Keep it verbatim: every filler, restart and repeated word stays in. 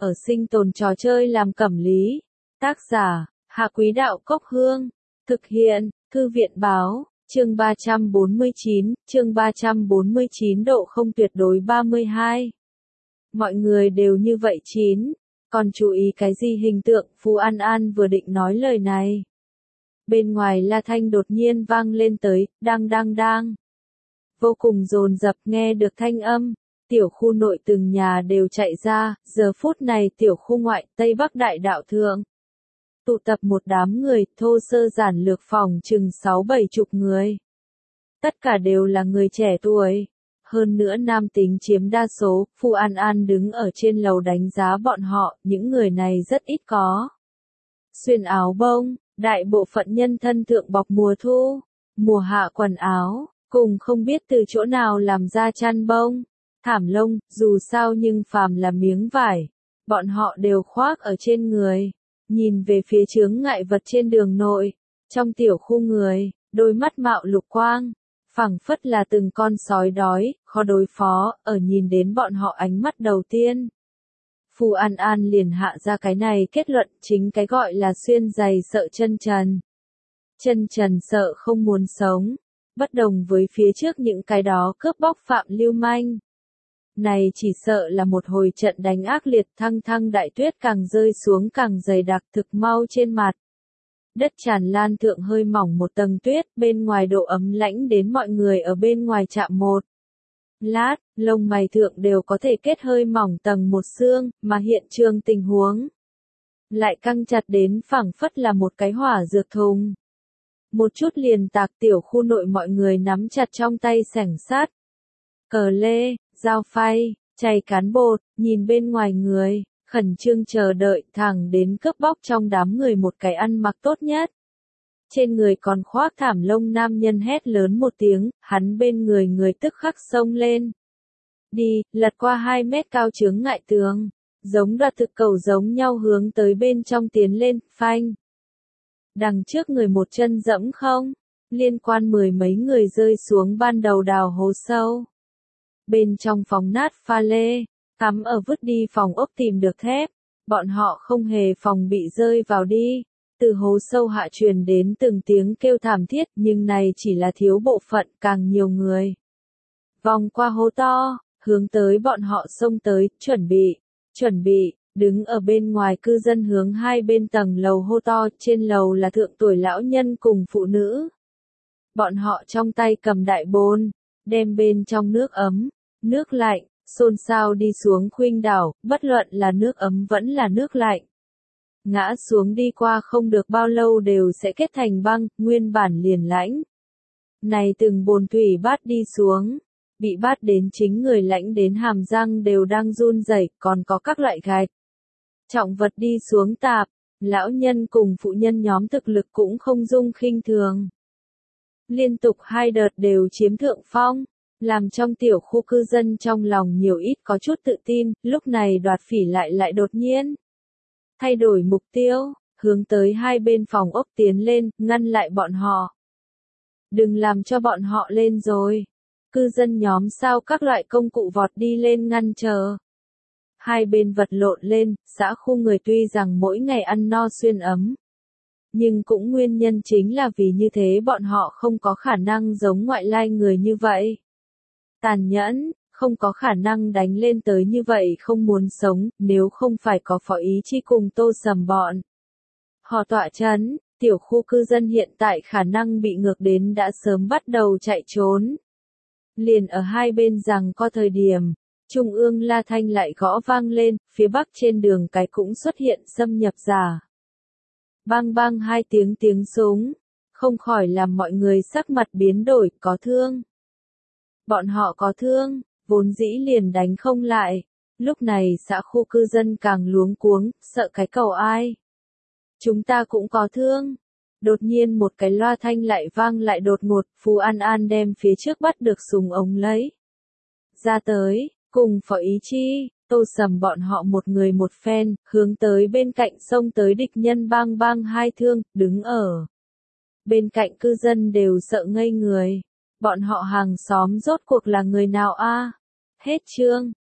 ở sinh tồn trò chơi làm cẩm lý. Tác giả, Hạ Quý Đạo Cốc Hương. Thực hiện, Thư viện Báo, chương ba trăm bốn mươi chín, chương ba trăm bốn mươi chín độ không tuyệt đối ba mươi hai. Mọi người đều như vậy chín, còn chú ý cái gì hình tượng, Phú An An vừa định nói lời này. Bên ngoài la thanh đột nhiên vang lên tới, đang đang đang. Vô cùng dồn dập nghe được thanh âm, tiểu khu nội từng nhà đều chạy ra, giờ phút này tiểu khu ngoại, Tây Bắc Đại Đạo Thượng. Tụ tập một đám người, thô sơ giản lược phòng chừng sáu bảy chục người. Tất cả đều là người trẻ tuổi. Hơn nữa nam tính chiếm đa số, Phú An An đứng ở trên lầu đánh giá bọn họ, những người này rất ít có. Xuyên áo bông, đại bộ phận nhân thân thượng bọc mùa thu, mùa hạ quần áo, cùng không biết từ chỗ nào làm ra chăn bông, thảm lông, dù sao nhưng phàm là miếng vải, bọn họ đều khoác ở trên người. Nhìn về phía chướng ngại vật trên đường nội, trong tiểu khu người, đôi mắt mạo lục quang, phảng phất là từng con sói đói, khó đối phó, ở nhìn đến bọn họ ánh mắt đầu tiên. Phù An An liền hạ ra cái này kết luận, chính cái gọi là xuyên giày sợ chân trần. Chân trần sợ không muốn sống, bất đồng với phía trước những cái đó cướp bóc phạm lưu manh. Này chỉ sợ là một hồi trận đánh ác liệt, thăng thăng đại tuyết càng rơi xuống càng dày đặc, thực mau trên mặt. Đất tràn lan thượng hơi mỏng một tầng tuyết, bên ngoài độ ấm lãnh đến mọi người ở bên ngoài chạm một lát, lông mày thượng đều có thể kết hơi mỏng tầng một xương, mà hiện trường tình huống lại căng chặt đến phảng phất là một cái hỏa dược thùng. Một chút liền tạc tiểu khu nội mọi người nắm chặt trong tay sẻng sắt, cờ lê, dao phay, chày cán bột, nhìn bên ngoài người, khẩn trương chờ đợi thẳng đến cướp bóc trong đám người một cái ăn mặc tốt nhất. Trên người còn khoác thảm lông nam nhân hét lớn một tiếng, hắn bên người người tức khắc xông lên. Đi, lật qua hai mét cao chướng ngại tường, giống đoạt thực cầu giống nhau hướng tới bên trong tiến lên, phanh. Đằng trước người một chân dẫm không, liên quan mười mấy người rơi xuống ban đầu đào hố sâu. Bên trong phòng nát pha lê, cắm ở vứt đi phòng ốc tìm được thép, bọn họ không hề phòng bị rơi vào đi, từ hố sâu hạ truyền đến từng tiếng kêu thảm thiết, nhưng này chỉ là thiếu bộ phận, càng nhiều người. Vòng qua hố to, hướng tới bọn họ xông tới, chuẩn bị, chuẩn bị, đứng ở bên ngoài cư dân hướng hai bên tầng lầu hô to, trên lầu là thượng tuổi lão nhân cùng phụ nữ. Bọn họ trong tay cầm đại bồn, đem bên trong nước ấm, nước lạnh, xôn xao đi xuống khuynh đảo, bất luận là nước ấm vẫn là nước lạnh. Ngã xuống đi qua không được bao lâu đều sẽ kết thành băng, nguyên bản liền lãnh. Này từng bồn thủy bát đi xuống, bị bát đến chính người lãnh đến hàm răng đều đang run rẩy, còn có các loại gạch. Trọng vật đi xuống tạp, lão nhân cùng phụ nhân nhóm thực lực cũng không dung khinh thường. Liên tục hai đợt đều chiếm thượng phong, làm trong tiểu khu cư dân trong lòng nhiều ít có chút tự tin, lúc này đoạt phỉ lại lại đột nhiên. Thay đổi mục tiêu, hướng tới hai bên phòng ốc tiến lên, ngăn lại bọn họ. Đừng làm cho bọn họ lên rồi. Cư dân nhóm sao các loại công cụ vọt đi lên ngăn chờ. Hai bên vật lộn lên, xã khu người tuy rằng mỗi ngày ăn no xuyên ấm. Nhưng cũng nguyên nhân chính là vì như thế bọn họ không có khả năng giống ngoại lai người như vậy. Tàn nhẫn, không có khả năng đánh lên tới như vậy không muốn sống, nếu không phải có phó ý chi cùng tô sầm bọn. Họ tọa chấn, tiểu khu cư dân hiện tại khả năng bị ngược đến đã sớm bắt đầu chạy trốn. Liền ở hai bên rằng có thời điểm, trung ương la thanh lại gõ vang lên, phía bắc trên đường cái cũng xuất hiện xâm nhập giả. Bang bang hai tiếng tiếng súng, không khỏi làm mọi người sắc mặt biến đổi, có thương. Bọn họ có thương, vốn dĩ liền đánh không lại, lúc này xã khu cư dân càng luống cuống, sợ cái cầu ai. Chúng ta cũng có thương. Đột nhiên một cái loa thanh lại vang lại đột ngột, Phú An An đem phía trước bắt được súng ống lấy. Ra tới, cùng phó ý chi, tô sầm bọn họ một người một phen, hướng tới bên cạnh xông tới địch nhân bang bang hai thương, đứng ở. Bên cạnh cư dân đều sợ ngây người. Bọn họ hàng xóm rốt cuộc là người nào a? Hết chương.